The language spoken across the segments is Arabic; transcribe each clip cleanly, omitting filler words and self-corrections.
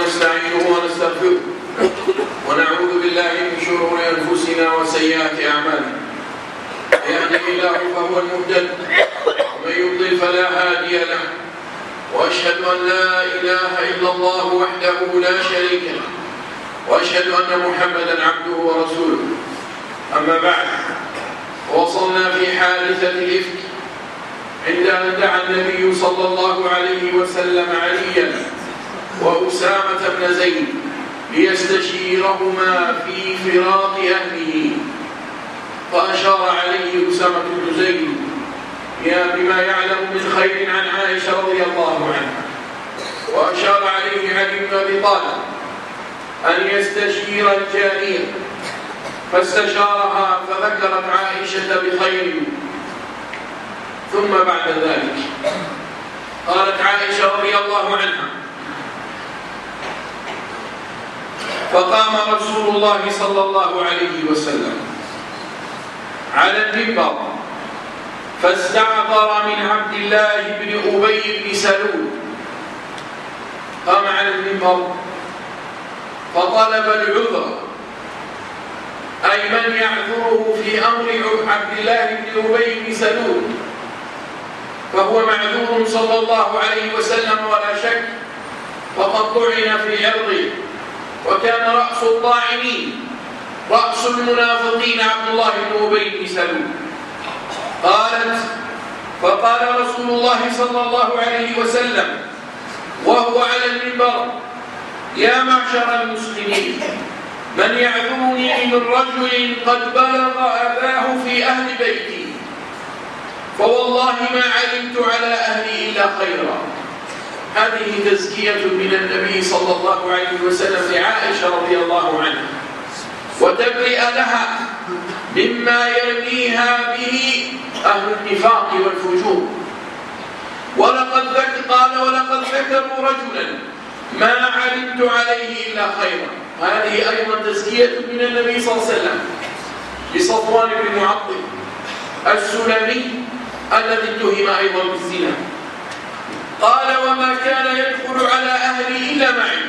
ونستعينه ونستغفره ونعوذ بالله من شرور أنفسنا وسيئات أعمالنا. من يهده الله فهو المهتد ومن يضلل فلا هادي له، وأشهد أن لا إله إلا الله وحده لا شريك له، وأشهد أن محمدا عبده ورسوله. أما بعد، وصلنا في حادثة الإفك عند أن دعا النبي صلى الله عليه وسلم عليا وأسامة بن زيد ليستشيرهما في فراق أهله، فأشار عليه أسامة بن زيد بما يعلم من خير عن عائشة رضي الله عنها، وأشار عليه علي بن أبي طالب أن يستشير الجارية، فاستشارها فذكرت عائشة بخير. ثم بعد ذلك قالت عائشة رضي الله عنها: فقام رسول الله صلى الله عليه وسلم على المنبر فاستعذر من عبد الله بن أبي بن سلول. قام على المنبر فطلب العذر، أي من يعذره في أمر عبد الله بن أبي بن سلول، فهو معذور صلى الله عليه وسلم ولا شك، فقد طعن في عرضه، وكان رأس الطاعنين رأس المنافقين عبد الله بن أبي بن سلول. قالت: فقال رسول الله صلى الله عليه وسلم وهو على المنبر: يا معشر المسلمين، من يعذرني من رجل قد بلغ أذاه في أهل بيتي، فوالله ما علمت على أهلي إلا خيرا. هذه تزكية من النبي صلى الله عليه وسلم لعائشة رضي الله عنها، وتبرئ لها مما يرميها به أهل النفاق والفجور. ولقد ذكروا رجلا ما علمت عليه إلا خيرا. هذه أيضا تزكية من النبي صلى الله عليه وسلم لصفوان بن معطل السلمي الذي اتهم أيضا بالزنا. قال: وما كان يدخل على أهلي إلا معي.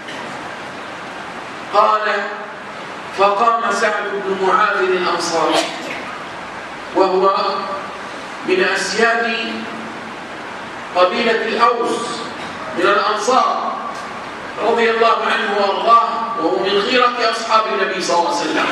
قال: فقام سعد بن معاذ الأنصاري، وهو من أسياد قبيلة الأوس من الأنصار رضي الله عنه وارضاه، وهو من خيرة أصحاب النبي صلى الله عليه وسلم.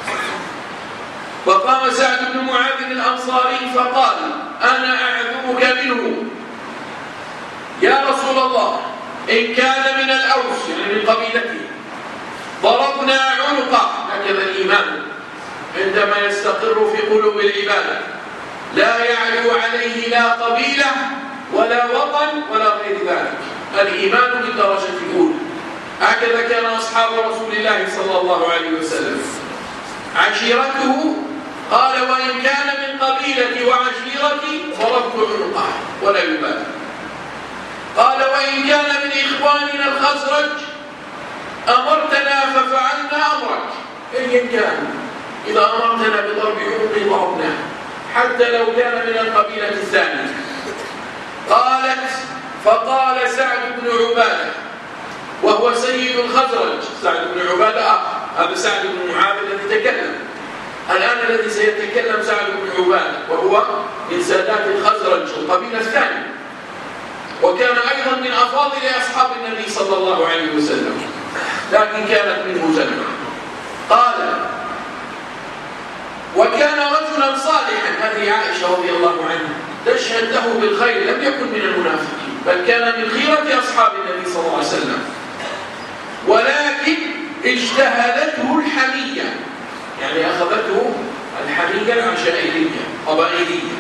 فقام سعد بن معاذ الأنصاري فقال: أنا أعذرك منه يا رسول الله، إن كان من الأوس يعني من قبيلته ضربنا عنقه. هكذا الإيمان عندما يستقر في قلوب العباد لا يعلو عليه لا قبيلة ولا وطن ولا غير ذلك، الإيمان بالدرجة الأولى. هكذا كان أصحاب رسول الله صلى الله عليه وسلم. عشيرته قال: وإن كان من قبيلتي وعشيرتي ضربت عنقه ولا يبالي. قال: وإن كان من إخواننا الخزرج أمرتنا ففعلنا أمرك. إن كان إذا أمرتنا بضرب عنق ضربناه حتى لو كان من القبيلة الثانية. قالت: فقال سعد بن عبادة وهو سيد الخزرج، سعد بن عبادة هذا سعد بن معاذ الذي تكلم الآن، الذي سيتكلم سعد بن عبادة، وهو من سادات الخزرج القبيلة الثانية، وكان أيضا من أفاضل أصحاب النبي صلى الله عليه وسلم، لكن كانت منه زلمة. قال: وكان رجلا صالحا. هذه عائشة رضي الله عنها تشهد له بالخير، لم يكن من المنافقين، بل كان من خيرة أصحاب النبي صلى الله عليه وسلم، ولكن اجتهدته الحمية، يعني أخذته الحمية العشائرية قبائلية.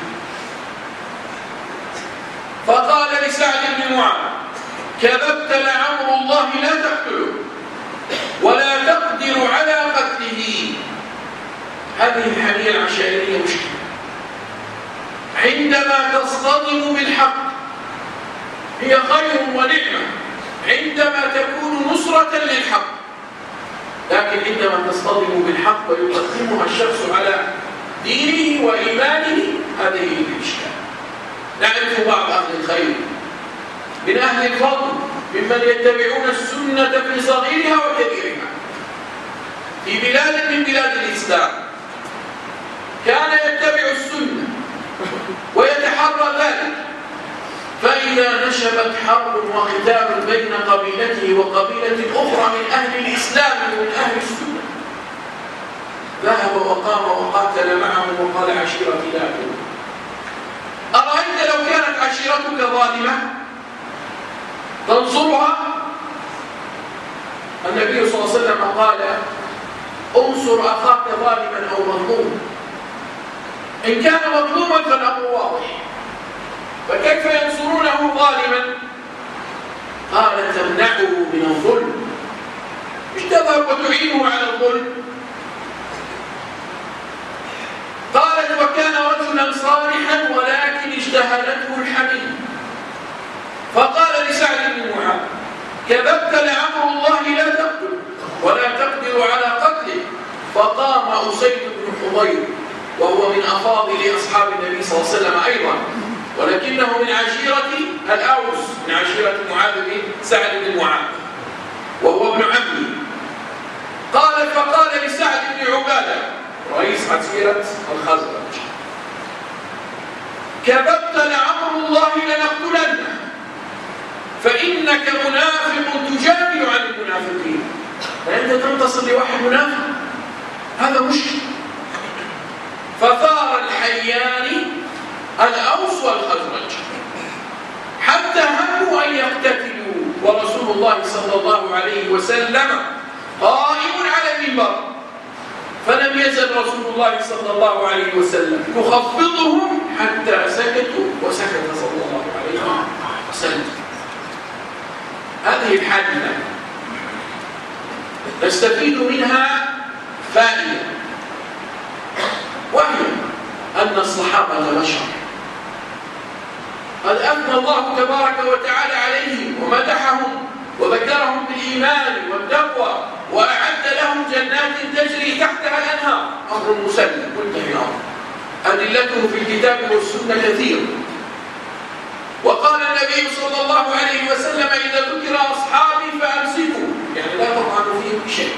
فقال لسعد بن معاذ: كذبت لعمر الله لا تقتله ولا تقدر على قتله. هذه الحمية العشائرية مشكلة عندما تصطدم بالحق، هي خير ونعمة عندما تكون نصرة للحق، لكن عندما تصطدم بالحق ويقدمها الشخص على دينه وإيمانه، هذه الإشكال. نعرف بعض أهل الخير من أهل الفضل ممن يتبعون السنة في صغيرها وكبيرها في بلاد من بلاد الإسلام كان يتبع السنة ويتحرى ذلك، فإذا نشبت حرب وقتال بين قبيلته وقبيلة أخرى من أهل الإسلام ومن أهل السنة ذهب وقام وقاتل معهم وقال عشيرتي لا تؤمن. أرأيت لو كانت عشيرتك ظالمة تنصرها؟ النبي صلى الله عليه وسلم قال انصر أخاك ظالما أو مظلوما. إن كان مظلوما فالأمر واضح، فكيف ينصرونه ظالما؟ قال تمنعه من الظلم، مش تذهب وتعينه على الظلم. قالت وكان رجلا صالحا ولكن اجتهلته الحمية، فقال لسعد بن معاذ كذبت لعمر الله لا تقتل ولا تقدر على قتله. فقام أسيد بن حضير وهو من أفاضل أصحاب النبي صلى الله عليه وسلم أيضا، ولكنه من عشيرة الأوس، من عشيرة معاذ بن سعد بن معاذ وهو ابن عمه. فقال لسعد بن عبادة رئيس عشيرة الخزرج كذبت لعمر الله لنقتلنه فإنك منافق تجادل عن المنافقين. فأنت تنتصر لواحد منافق، هذا مشكل. فثار الحيان الأوس والخزرج حتى هموا أن يقتتلوا، ورسول الله صلى الله عليه وسلم قائم على المنبر، فلم يزل رسول الله صلى الله عليه وسلم يخفضهم حتى سكتوا وسكت صلى الله عليه وسلم. هذه الحادثة نستفيد منها فائدة، وهي أن الصحابة بشر قد أثنى الله تبارك وتعالى عليهم ومدحهم وذكرهم بالإيمان والتقوى وأعد لهم جنات تجري تحتها الأنهار، أمر مسلم منتهي الأمر، أدلته في الكتاب والسنة كثير. وقال النبي صلى الله عليه وسلم إذا ذكر أصحابي فأمسكوا، يعني لا تطعنوا فيهم بشيء.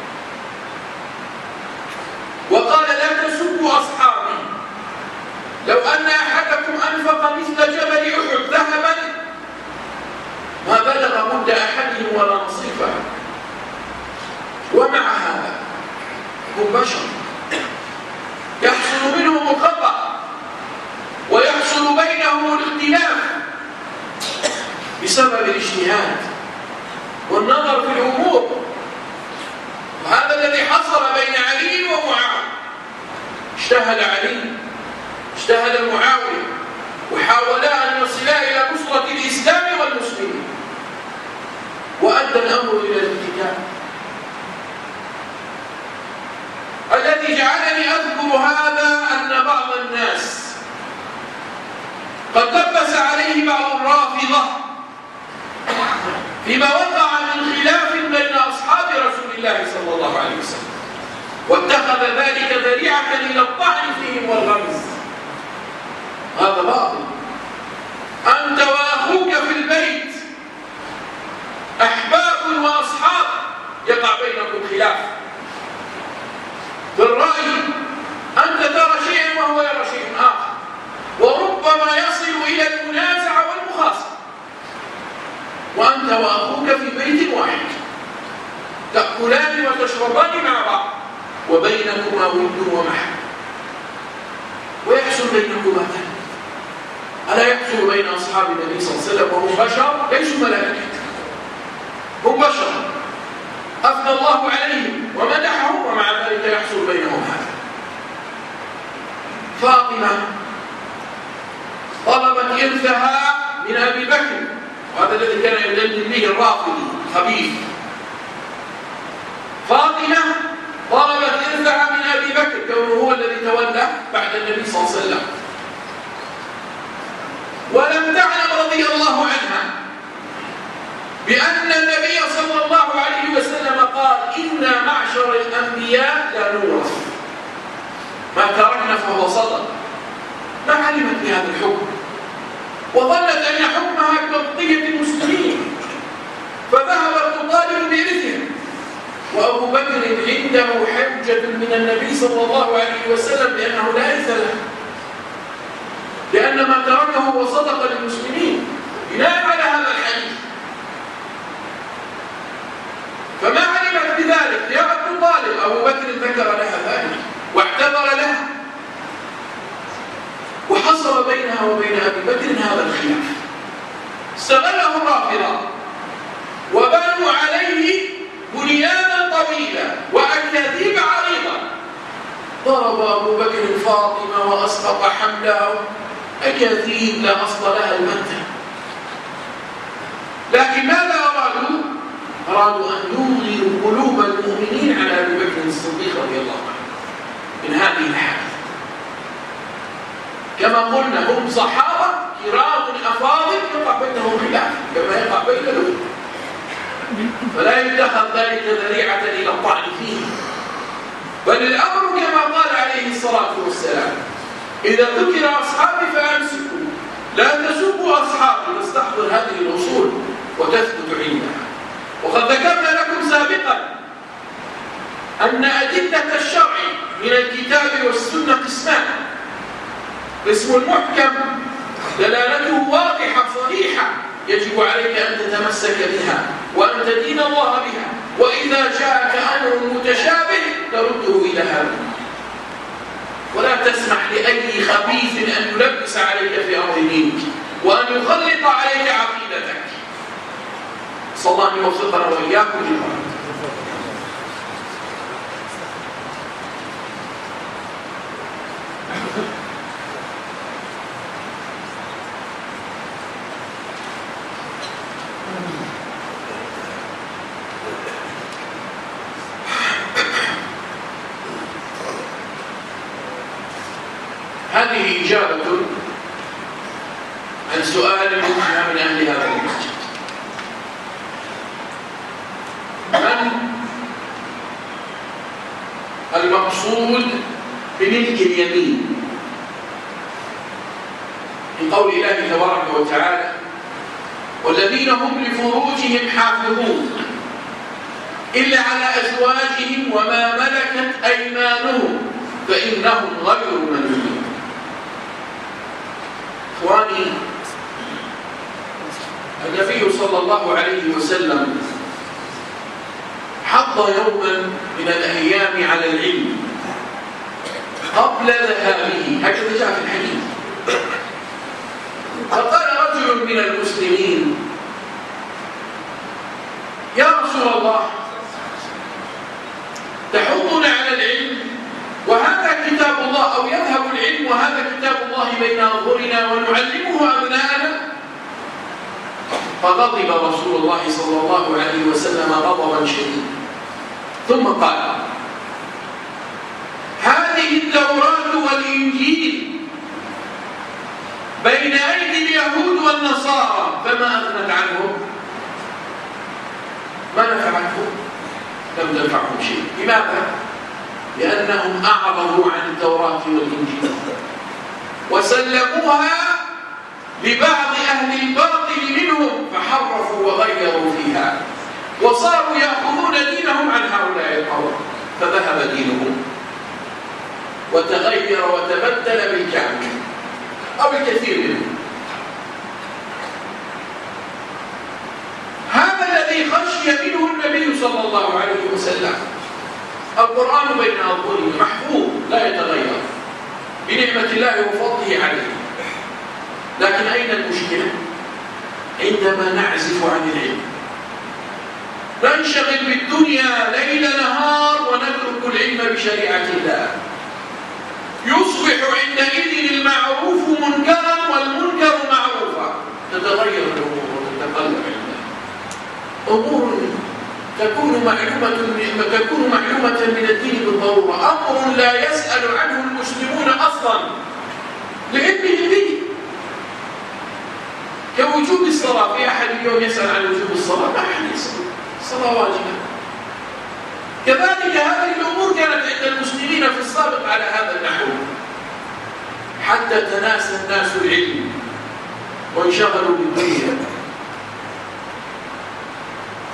وقال لا تسبوا أصحابي، لو أن أحدكم أنفق مثل جبل أحد ذهبا ما بلغ مد أحدهم ولا نصيفه. ومع هذا هم بشر يحصل منهم الخطأ ويحصل بينهم الاختلاف بسبب الاجتهاد والنظر في الأمور، وهذا الذي حصل بين علي ومعاوية. اجتهد علي، اجتهد معاوية، وحاولا أن يصلا إلى نصرة الإسلام والمسلمين، وأدى الأمر إلى الارتكاب. الذي جعلني أذكر هذا أن بعض الناس قد لبس عليه بعض الرافضة فيما وقع من خلاف بين أصحاب رسول الله صلى الله عليه وسلم، واتخذ ذلك ذريعة إلى الطعن فيهم والغمز. هذا باطل. أنت وأخوك في البيت أحباب وأصحاب، يقع بينكم خلاف في الرأي، أنت ترى شيئا وهو يرى شيئا آخر، وربما يصل إلى المنازعة والمخاصمة، وأنت وأخوك في بيت واحد تأكلان وتشربان مع بعض وبينكما ود ومحبة، ويحصل بينكما ذلك. ألا يحصل بين أصحاب النبي صلى الله عليه وسلم وهم بشر ليسوا ملائكة، هم بشر أثنى الله عليهم ومدحهم، ومع ذلك يحصل بينهم هذا. فاطمة طلبت إرثها من أبي بكر، وهذا الذي كان يدلل به الرافضي خبيث. فاطمة طلبت إرثها من أبي بكر كونه هو الذي تولى بعد النبي صلى الله عليه وسلم، ولم تعلم رضي الله عنها بأن النبي صلى الله عليه وسلم قال إنا معشر الأنبياء لا نورث، ما تركنا فهو صدق. ما علمت بهذا الحكم، وظنت أن حكمها كبقية المسلمين، فذهبت تطالب بإرثها، وأبو بكر عنده حجة من النبي صلى الله عليه وسلم بأنه لا إرث له، لأن ما تركه هو صدقة للمسلمين بناء على هذا الحديث. فما علمت بذلك جاءت تطالب، أبو بكر ذكر لها ذلك واعتذر لها، وحصل بينها وبين أبي بكر هذا الخلاف. استغله الرافضة وبنوا عليه بنيانا طويلا وأكاذيب عريضة. ضرب أبو بكر فاطمة وأسقط حملها، أكاذيب لا أصل لها البتة. لكن ماذا أرادوا؟ أرادوا أن يغيروا قلوب المؤمنين على أبي بكر الصديق رضي الله عنه من هذه الحادثة. كما قلنا هم صحابة كرام أفاضل يقع بينهم خلاف كما يقع بين الأمم، فلا يتخذ ذلك ذريعة إلى الطعن فيه، بل الأمر كما قال عليه الصلاة والسلام: إذا ذكر أصحابي فأمسكوا، لا تسبوا أصحابي، تستحضر هذه الأصول وتثبت عندها. وقد ذكرنا لكم سابقا أن أدلة الشرع من الكتاب والسنة قسمان: قسم محكم دلالته واضحة صريحة يجب عليك أن تتمسك بها وأن تدين الله بها، وإذا جاءك أمر متشابه ترده إلى هذا، ولا تسمح لأي خبيث أن يلبس عليك في أمر دينك وأن يخلط عليك عقيدتك. صلى الله أن يوفقنا وإياكم للخير. هذه إجابة عن سؤال وجه من أهل هذا المسجد: من المقصود بملك اليمين من قول الله تبارك وتعالى: والذين هم لفروجهم حافظون إلا على أزواجهم وما ملكت أيمانهم فإنهم غير ملومين. إخواني، النبي صلى الله عليه وسلم حض يوما من الأيام على العلم قبل ذهابه، هكذا جاء في الحديث. فقال رجل من المسلمين: يا رسول الله، تحضنا على العلم وهذا كتاب الله، أو يذهب العلم وهذا كتاب الله بين أظهرنا ونعلمه أبناءنا؟ فغضب رسول الله صلى الله عليه وسلم غضبا شديدا، ثم قال: هذه التوراة والإنجيل بين أيدي اليهود والنصارى فما أغنت عنهم؟ ما نفعتهم؟ لم تنفعهم شيء. لماذا؟ لأنهم أعرضوا عن التوراة والإنجيل وسلموها لبعض أهل الباطل منهم فحرفوا وغيروا فيها، وصاروا يأخذون دينهم عن هؤلاء القوم، فذهب دينهم وتغير وتبدل بالكامل أو الكثير منهم. هذا الذي خشي منه النبي صلى الله عليه وسلم. القرآن بين أظهرنا محفوظ لا يتغير بنعمة الله وفضله عليه، لكن أين المشكلة؟ عندما نعزف عن العلم، ننشغل بالدنيا ليل نهار ونترك العلم بشريعة الله، يصبح عندئذ المعروف منكرا والمنكر معروفا، تتغير الأمور وتتقلب أمور تكون معلومة من الدين بالضرورة، أمر لا يسأل عنه المسلمون أصلا لعلمه به، كوجوب الصلاة. في أحد اليوم يسأل عن وجوب الصلاة؟ ما أحد يسأل، الصلاة واجبة. كذلك هذه الأمور كانت عند المسلمين في السابق على هذا النحو، حتى تناسى الناس العلم وانشغلوا بالدنيا.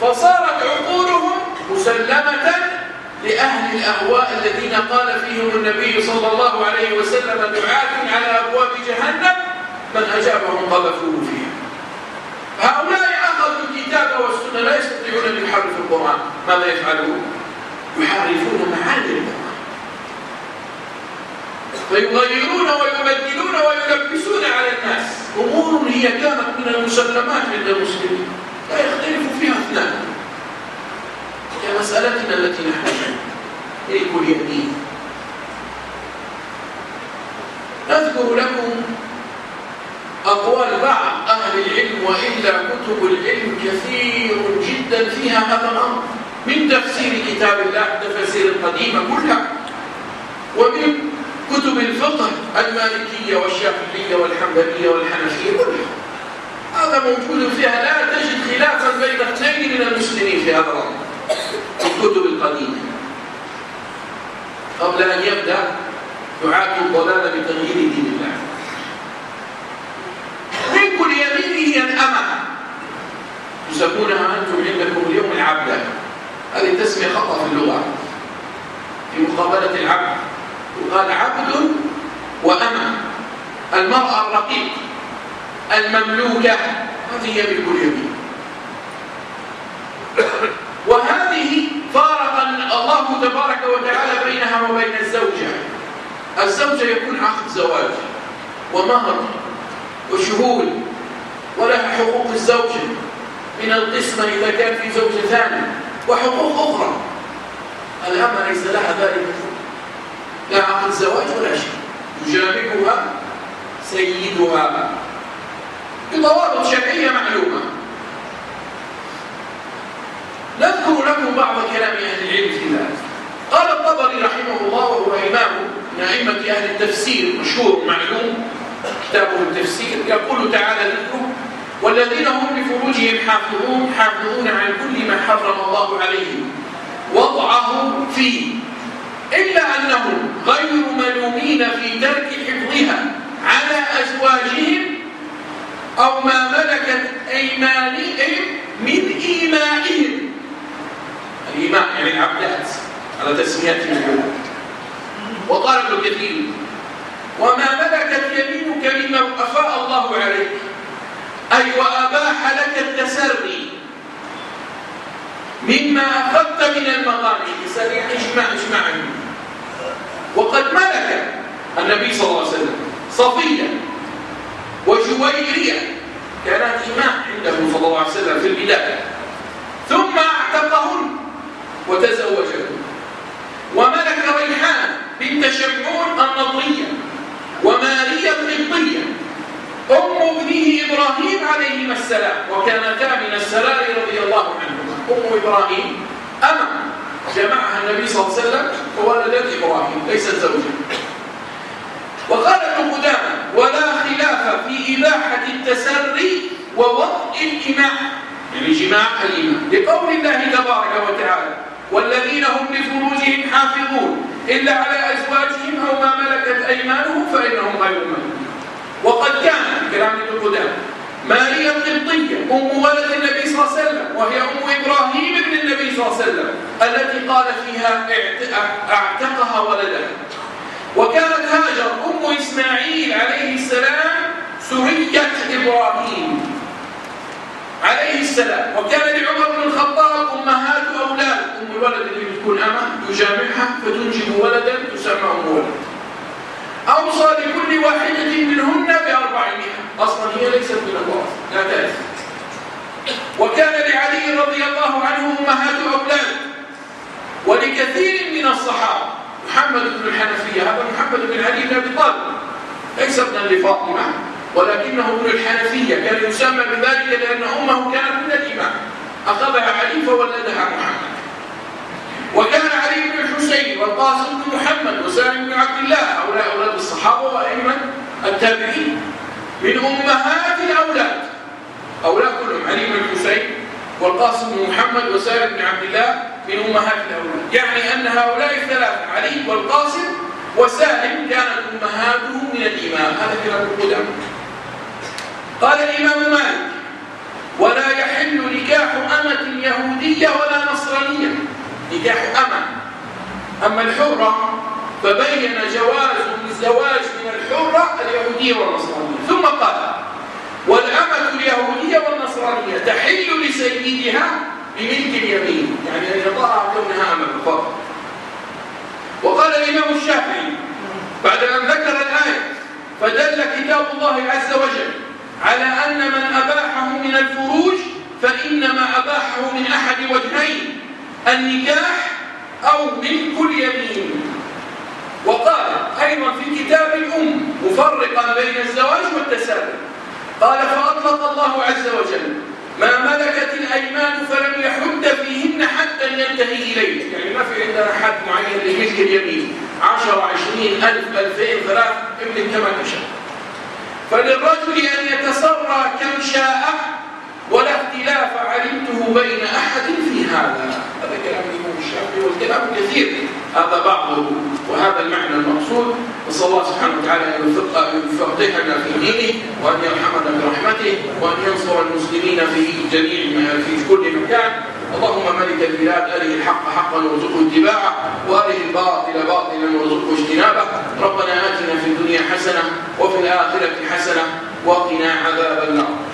فصارت عقولهم مسلمة لأهل الأهواء الذين قال فيهم النبي صلى الله عليه وسلم دعاة على أبواب جهنم من أجابهم قذفوه فيها. هؤلاء أخذوا الكتاب والسنة لا يستطيعون أن يحرفوا القرآن. ماذا يفعلون؟ يحرفون معاني القرآن فيغيرون ويبدلون ويلبسون على الناس أمور هي كانت من المسلمات عند المسلمين لا يختلف فيها اثنان كمسألتنا التي نحن ملك اليمين. نذكر لكم أقوال بعض أهل العلم وإلا كتب العلم كثير جدا فيها هذا الأمر من تفسير كتاب الله التفاسير القديمة كلها ومن كتب الفقه المالكية والشافعية والحنبلية والحنفية كلها هذا موجود فيها لا تجد خلافا بين اثنين من المسلمين في هذا الأمر في الكتب القديمة. قبل أن يبدأ دعاة الضلال بتغيير دين الله. ملك اليمين هي الأمة تسمونها أنتم عندكم اليوم العبدة. هذه تسمية خطأ في اللغة في مقابلة العبد يقال عبد وأمة. المرأة الرقيق المملوكة هذه هي ملك اليمين. وهذه فارق الله تبارك وتعالى بينها وبين الزوجة. الزوجة يكون عقد زواج ومهر وشهود ولها حقوق الزوجة من القسمة إذا كان في زوجة ثانية وحقوق أخرى. الأمة ليس لها ذلك لا عقد زواج ولا شيء يجامعها سيدها بضوابط شرعية معلومة. نذكر لكم بعض كلام أهل العلم في ذلك. قال الطبري رحمه الله وهو إمام من أئمة أهل التفسير مشهور معلوم كتابه التفسير يقول تعالى ذكره والذين هم لفروجهم حافظون عن كل ما حرم الله عليهم وضعه فيه إلا أنهم غير ملومين في ترك حفظها على أزواجهم أو ما ملكت أيمانهم من إيمائهم. الإيماء يعني العبدات على تسميتهم. وقال ابن كثير وما ملكت يمينك مما أفاء الله عليك أي وأباح لك التسري مما أخذت من المغانم. تسري إجماع وقد ملك النبي صلى الله عليه وسلم صفية وجويرية كانت إماء عنده صلى الله عليه وسلم في البداية ثم اعتقهن وتزوجهن. وملك ريحان بنت شمعون النضرية وماريا القبطية أم ابنه إبراهيم عليهما السلام وكانتا من السلال رضي الله عنهما. أم إبراهيم أما جمعها النبي صلى الله عليه وسلم وولدت إبراهيم ليست زوجة. وقال ابن قدامة ولا خلاف في إباحة التسري ووطء الإماء يعني جماع الإماء لقول الله تبارك وتعالى والذين هم لفروجهم حافظون إلا على أزواجهم أو ما ملكت أيمانهم فإنهم غير ملومين. وقد كان كلام ابن قدامة ماريا القبطية أم ولد النبي صلى الله عليه وسلم وهي أم إبراهيم ابن النبي صلى الله عليه وسلم التي قال فيها اعتقها ولدها. وكانت هاجر أم إسماعيل عليه السلام سرية إبراهيم عليه السلام. وكان لعمر بن الخطاب أمهات أولاد أم الولد اللي بتكون أمه يجامعها فتنجب ولدا تسمى أم ولد. أوصى لكل واحدة منهن ب400 أصلا هي ليست من الوارث لا ترث. وكان لعلي رضي الله عنه أمهات أولاد ولكثير من الصحابة. محمد بن الحنفية هذا محمد بن علي بن أبي طالب ليس ابنا لفاطمة ولكنه ابن الحنفية كان يسمى بذلك لأن أمه كانت من الإمام أخذها علي فولدها محمد. وكان علي بن الحسين والقاسم بن محمد وسالم بن عبد الله هؤلاء أولاد الصحابة وأئمة التابعين من أمهات الأولاد. أولاد كلهم علي بن الحسين والقاسم بن محمد وسالم بن عبد الله من أمهات الأولاد يعني أن هؤلاء الثلاثة علي والقاسم وسالم كانت أمهاتهم من الإمام. هذا كلام القدامى. قال الإمام مالك ولا يحل نكاح أمة يهودية ولا نصرانية، نكاح أمة. أما الحرة فبين جواز الزواج من الحرة اليهودية والنصرانية، ثم قال والأمة اليهودية والنصرانية تحل لسيدها بملك اليمين، يعني أن يطأها كونها أمة فقط. وقال الإمام الشافعي بعد أن ذكر الآية فدل كتاب الله عز وجل على أن من أباحه من الفروج فإنما أباحه من أحد وجهين، النكاح أو ملك اليمين. وقال أيضا في كتاب الأم مفرقا بين الزواج والتسري، قال فأطلق الله عز وجل ما ملكت الأيمان فلم يحد فيهن حتى ينتهي إليه، يعني ما في عندنا حد معين لملك اليمين، 10 20 1000 2000 3 املك كما تشاء. فللرجل أن يتسرى كم شاء ولا اختلاف علمته بين أحد في هذا. هذا كلام الإمام الشافعي والكلام كثير، هذا بعضه وهذا المعنى المقصود. وصلى الله سبحانه وتعالى أن يفقهنا في دينه وأن يرحمنا برحمته وأن ينصر المسلمين في كل مكان. اللهم ملك البلاد أره الحق حقا وارزقه اتباعه وأره الباطل باطلا وارزقه اجتنابه. ربنا آتنا في الدنيا حسنة وفي الآخرة حسنة وقنا عذاب النار.